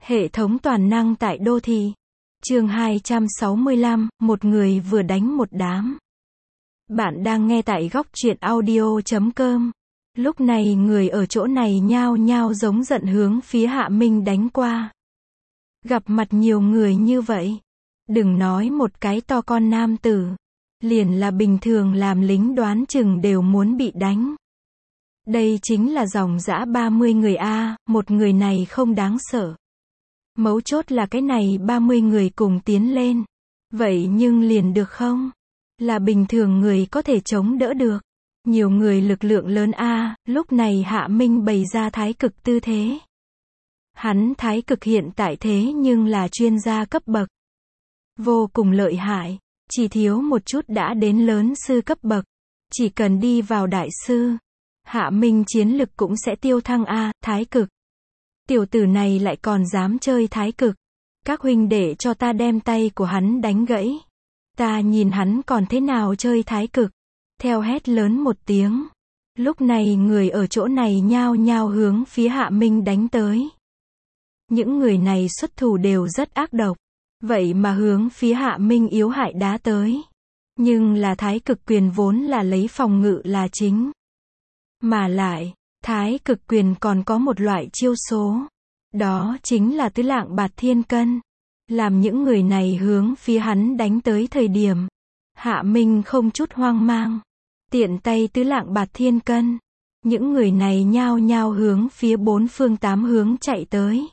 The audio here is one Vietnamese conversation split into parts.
Hệ thống toàn năng tại đô thị. Chương 265, một người vừa đánh một đám. Bạn đang nghe tại góc truyện audio.com. Lúc này người ở chỗ này nhao nhao giống giận hướng phía Hạ Minh đánh qua. Gặp mặt nhiều người như vậy, đừng nói một cái to con nam tử, liền là bình thường làm lính đoán chừng đều muốn bị đánh. Đây chính là dòng dã 30 người a, một người này không đáng sợ. Mấu chốt là cái này 30 người cùng tiến lên. Vậy nhưng liền được không? Là bình thường người có thể chống đỡ được. Nhiều người lực lượng lớn a, lúc này Hạ Minh bày ra thái cực tư thế. Hắn thái cực hiện tại thế nhưng là chuyên gia cấp bậc. Vô cùng lợi hại, chỉ thiếu một chút đã đến lớn sư cấp bậc. Chỉ cần đi vào đại sư, Hạ Minh chiến lực cũng sẽ tiêu thăng a, thái cực. Tiểu tử này lại còn dám chơi thái cực. Các huynh đệ cho ta đem tay của hắn đánh gãy. Ta nhìn hắn còn thế nào chơi thái cực. Theo hét lớn một tiếng. Lúc này người ở chỗ này nhao nhao hướng phía Hạ Minh đánh tới. Những người này xuất thủ đều rất ác độc. Vậy mà hướng phía Hạ Minh yếu hại đá tới. Nhưng là thái cực quyền vốn là lấy phòng ngự là chính. Mà lại, thái cực quyền còn có một loại chiêu số. Đó chính là tứ lạng bạt thiên cân. Làm những người này hướng phía hắn đánh tới thời điểm. Hạ Minh không chút hoang mang. Tiện tay tứ lạng bạt thiên cân. Những người này nhao nhao hướng phía bốn phương tám hướng chạy tới.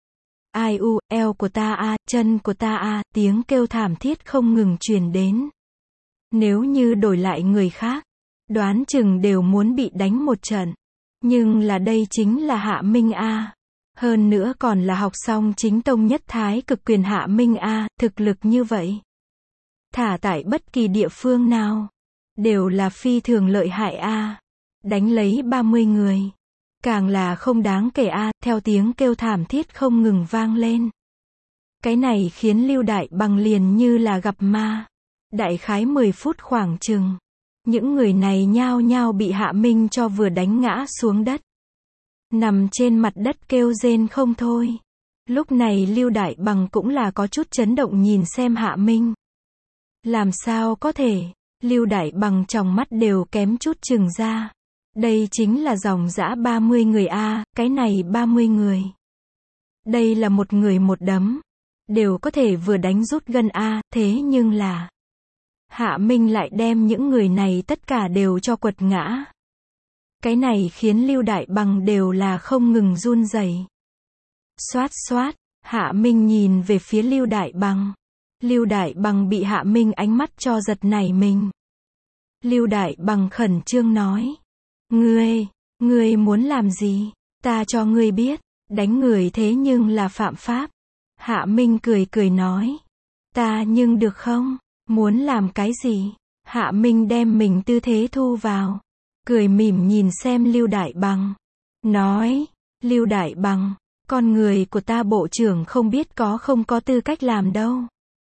Ai u, eo của ta a, chân của ta a, tiếng kêu thảm thiết không ngừng truyền đến. Nếu như đổi lại người khác, đoán chừng đều muốn bị đánh một trận. Nhưng là đây chính là Hạ Minh a. Hơn nữa còn là học xong chính tông nhất thái cực quyền Hạ Minh a, thực lực như vậy. Thả tại bất kỳ địa phương nào, đều là phi thường lợi hại a. Đánh lấy 30 người. Càng là không đáng kể a, theo tiếng kêu thảm thiết không ngừng vang lên. Cái này khiến Lưu Đại Bằng liền như là gặp ma. Đại khái 10 phút khoảng chừng. Những người này nhao nhao bị Hạ Minh cho vừa đánh ngã xuống đất. Nằm trên mặt đất kêu rên không thôi. Lúc này Lưu Đại Bằng cũng là có chút chấn động nhìn xem Hạ Minh. Làm sao có thể, Lưu Đại Bằng trong mắt đều kém chút chừng ra. Đây chính là dòng dã 30 người a, cái này 30 người. Đây là một người một đấm. Đều có thể vừa đánh rút gân a, thế nhưng là Hạ Minh lại đem những người này tất cả đều cho quật ngã. Cái này khiến Lưu Đại Bằng đều là không ngừng run rẩy. Xoát xoát, Hạ Minh nhìn về phía Lưu Đại Bằng. Lưu Đại Bằng bị Hạ Minh ánh mắt cho giật nảy mình. Lưu Đại Bằng khẩn trương nói. Ngươi muốn làm gì? Ta cho ngươi biết, đánh người thế nhưng là phạm pháp. Hạ Minh cười cười nói. Ta nhưng được không? Muốn làm cái gì? Hạ Minh đem mình tư thế thu vào. Cười mỉm nhìn xem Lưu Đại Bằng. Nói, Lưu Đại Bằng, con người của ta bộ trưởng không biết có không có tư cách làm đâu.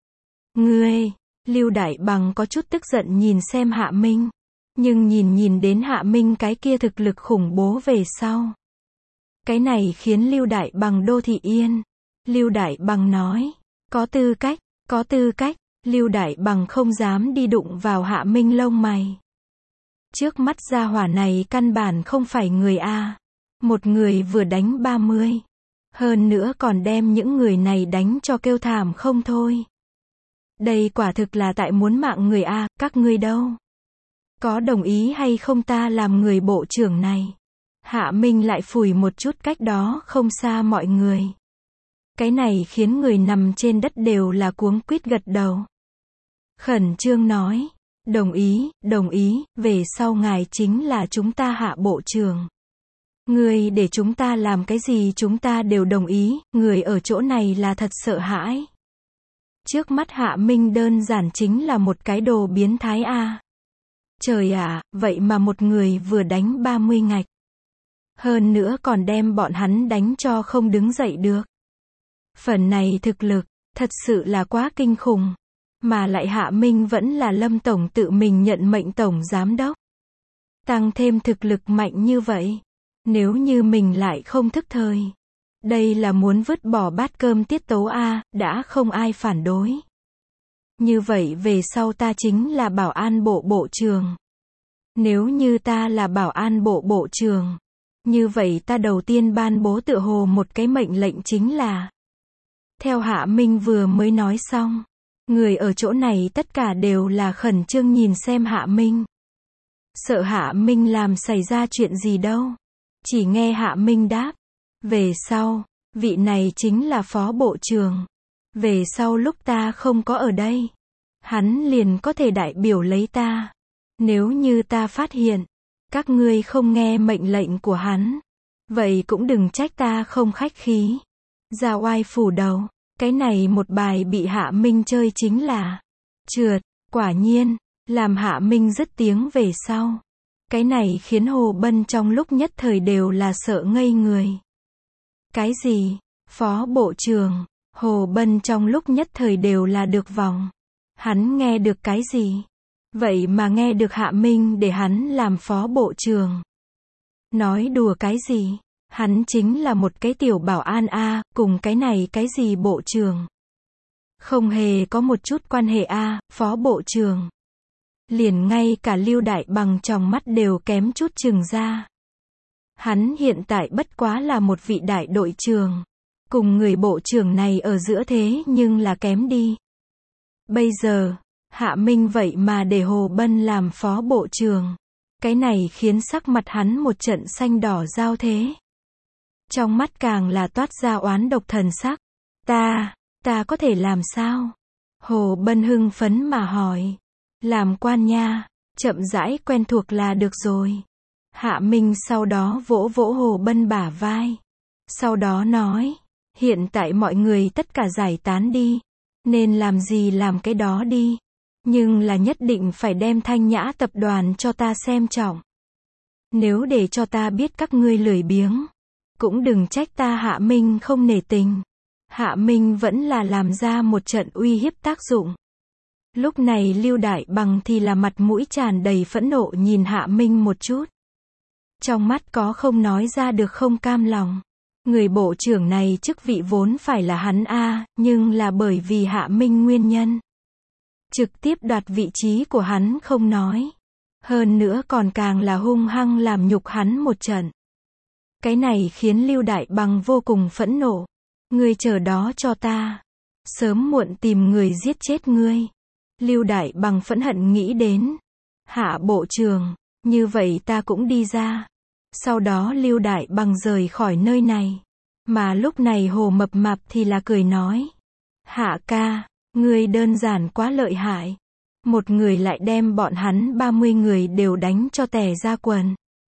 Lưu Đại Bằng có chút tức giận nhìn xem Hạ Minh. Nhưng nhìn đến Hạ Minh cái kia thực lực khủng bố về sau. Cái này khiến Lưu Đại Bằng đô thị yên. Lưu Đại Bằng nói, có tư cách, Lưu Đại Bằng không dám đi đụng vào Hạ Minh lông mày. Trước mắt gia hỏa này căn bản không phải người a. Một người vừa đánh 30. Hơn nữa còn đem những người này đánh cho kêu thảm không thôi. Đây quả thực là tại muốn mạng người a, các ngươi đâu? Có đồng ý hay không ta làm người bộ trưởng này? Hạ Minh lại phủi một chút cách đó không xa mọi người. Cái này khiến người nằm trên đất đều là cuống quýt gật đầu. Khẩn trương nói. Đồng ý, về sau ngài chính là chúng ta Hạ bộ trưởng. Người để chúng ta làm cái gì chúng ta đều đồng ý, người ở chỗ này là thật sợ hãi. Trước mắt Hạ Minh đơn giản chính là một cái đồ biến thái a. Trời ạ, vậy mà một người vừa đánh 30 ngạch. Hơn nữa còn đem bọn hắn đánh cho không đứng dậy được. Phần này thực lực, thật sự là quá kinh khủng. Mà lại Hạ Minh vẫn là Lâm Tổng tự mình nhận mệnh Tổng Giám Đốc. Tăng thêm thực lực mạnh như vậy. Nếu như mình lại không thức thời, Đây là muốn vứt bỏ bát cơm tiết tấu a, đã không ai phản đối. Như vậy về sau ta chính là bảo an bộ bộ trưởng. Nếu như ta là bảo an bộ bộ trưởng, như vậy ta đầu tiên ban bố tựa hồ một cái mệnh lệnh chính là. Theo Hạ Minh vừa mới nói xong, người ở chỗ này tất cả đều là khẩn trương nhìn xem Hạ Minh. Sợ Hạ Minh làm xảy ra chuyện gì đâu. Chỉ nghe Hạ Minh đáp. Về sau, vị này chính là phó bộ trưởng. Về sau lúc ta không có ở đây, hắn liền có thể đại biểu lấy ta. Nếu như ta phát hiện, các ngươi không nghe mệnh lệnh của hắn, vậy cũng đừng trách ta không khách khí. Ra oai phủ đầu, cái này một bài bị Hạ Minh chơi chính là trượt, quả nhiên, làm Hạ Minh dứt tiếng về sau. Cái này khiến Hồ Bân trong lúc nhất thời đều là sợ ngây người. Cái gì? Phó bộ trưởng? Hồ Bân trong lúc nhất thời đều là được vòng. Hắn nghe được cái gì? Vậy mà nghe được Hạ Minh để hắn làm phó bộ trưởng. Nói đùa cái gì? Hắn chính là một cái tiểu bảo an a, cùng cái này cái gì bộ trưởng. Không hề có một chút quan hệ a, phó bộ trưởng. Liền ngay cả Lưu Đại Bằng trong mắt đều kém chút chừng ra. Hắn hiện tại bất quá là một vị đại đội trưởng. Cùng người bộ trưởng này ở giữa thế nhưng là kém đi. Bây giờ, Hạ Minh vậy mà để Hồ Bân làm phó bộ trưởng. Cái này khiến sắc mặt hắn một trận xanh đỏ giao thế. Trong mắt càng là toát ra oán độc thần sắc. Ta có thể làm sao? Hồ Bân hưng phấn mà hỏi. Làm quan nha, chậm rãi quen thuộc là được rồi. Hạ Minh sau đó vỗ vỗ Hồ Bân bả vai. Sau đó nói, hiện tại mọi người tất cả giải tán đi. Nên làm gì làm cái đó đi. Nhưng là nhất định phải đem Thanh Nhã tập đoàn cho ta xem trọng. Nếu để cho ta biết các ngươi lười biếng, cũng đừng trách ta Hạ Minh không nể tình. Hạ Minh vẫn là làm ra một trận uy hiếp tác dụng. Lúc này Lưu Đại Bằng thì là mặt mũi tràn đầy phẫn nộ nhìn Hạ Minh một chút. Trong mắt có không nói ra được không cam lòng. Người bộ trưởng này chức vị vốn phải là hắn a, nhưng là bởi vì Hạ Minh nguyên nhân. Trực tiếp đoạt vị trí của hắn không nói. Hơn nữa còn càng là hung hăng làm nhục hắn một trận. Cái này khiến Lưu Đại Bằng vô cùng phẫn nộ. Ngươi chờ đó cho ta. Sớm muộn tìm người giết chết ngươi. Lưu Đại Bằng phẫn hận nghĩ đến. Hạ bộ trưởng, như vậy ta cũng đi ra. Sau đó Lưu Đại Bằng rời khỏi nơi này. Mà lúc này Hồ Mập Mạp thì là cười nói. Hạ ca, ngươi đơn giản quá lợi hại. Một người lại đem bọn hắn 30 người đều đánh cho tè ra quần.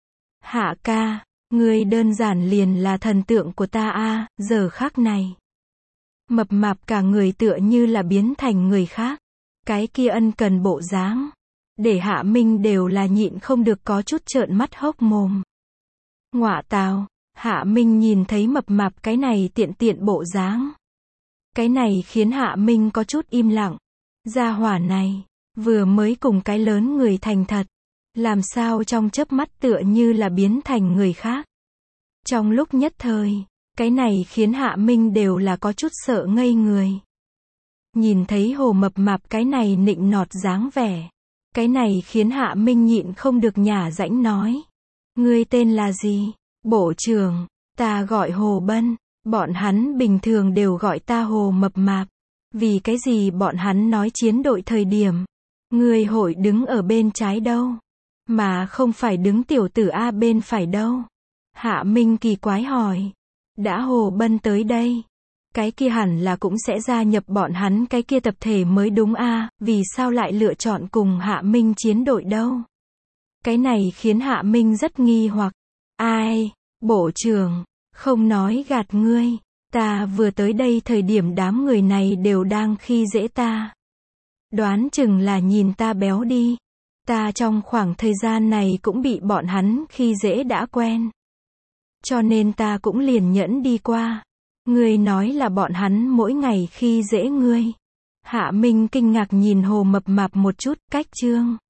Hạ ca, ngươi đơn giản liền là thần tượng của ta a, giờ khắc này. Mập Mạp cả người tựa như là biến thành người khác. Cái kia ân cần bộ dáng. Để Hạ Minh đều là nhịn không được có chút trợn mắt hốc mồm. Ngọa tào, Hạ Minh nhìn thấy Mập Mạp cái này tiện bộ dáng. Cái này khiến Hạ Minh có chút im lặng. Gia hỏa này, vừa mới cùng cái lớn người thành thật. Làm sao trong chớp mắt tựa như là biến thành người khác. Trong lúc nhất thời, cái này khiến Hạ Minh đều là có chút sợ ngây người. Nhìn thấy Hồ Mập Mạp cái này nịnh nọt dáng vẻ. Cái này khiến Hạ Minh nhịn không được nhả rãnh nói. Ngươi tên là gì? Bộ trưởng, ta gọi Hồ Bân. Bọn hắn bình thường đều gọi ta Hồ Mập Mạp. Vì cái gì bọn hắn nói chiến đội thời điểm. Ngươi hội đứng ở bên trái đâu. Mà không phải đứng tiểu tử A bên phải đâu. Hạ Minh kỳ quái hỏi. Đã Hồ Bân tới đây. Cái kia hẳn là cũng sẽ gia nhập bọn hắn cái kia tập thể mới đúng a, vì sao lại lựa chọn cùng Hạ Minh chiến đội đâu? Cái này khiến Hạ Minh rất nghi hoặc. Ai? Bộ trưởng, không nói gạt ngươi. Ta vừa tới đây thời điểm đám người này đều đang khi dễ ta. Đoán chừng là nhìn ta béo đi. Ta trong khoảng thời gian này cũng bị bọn hắn khi dễ đã quen. Cho nên ta cũng liền nhẫn đi qua. Ngươi nói là bọn hắn mỗi ngày khi dễ ngươi. Hạ Minh kinh ngạc nhìn Hồ Mập Mạp một chút, cách chương.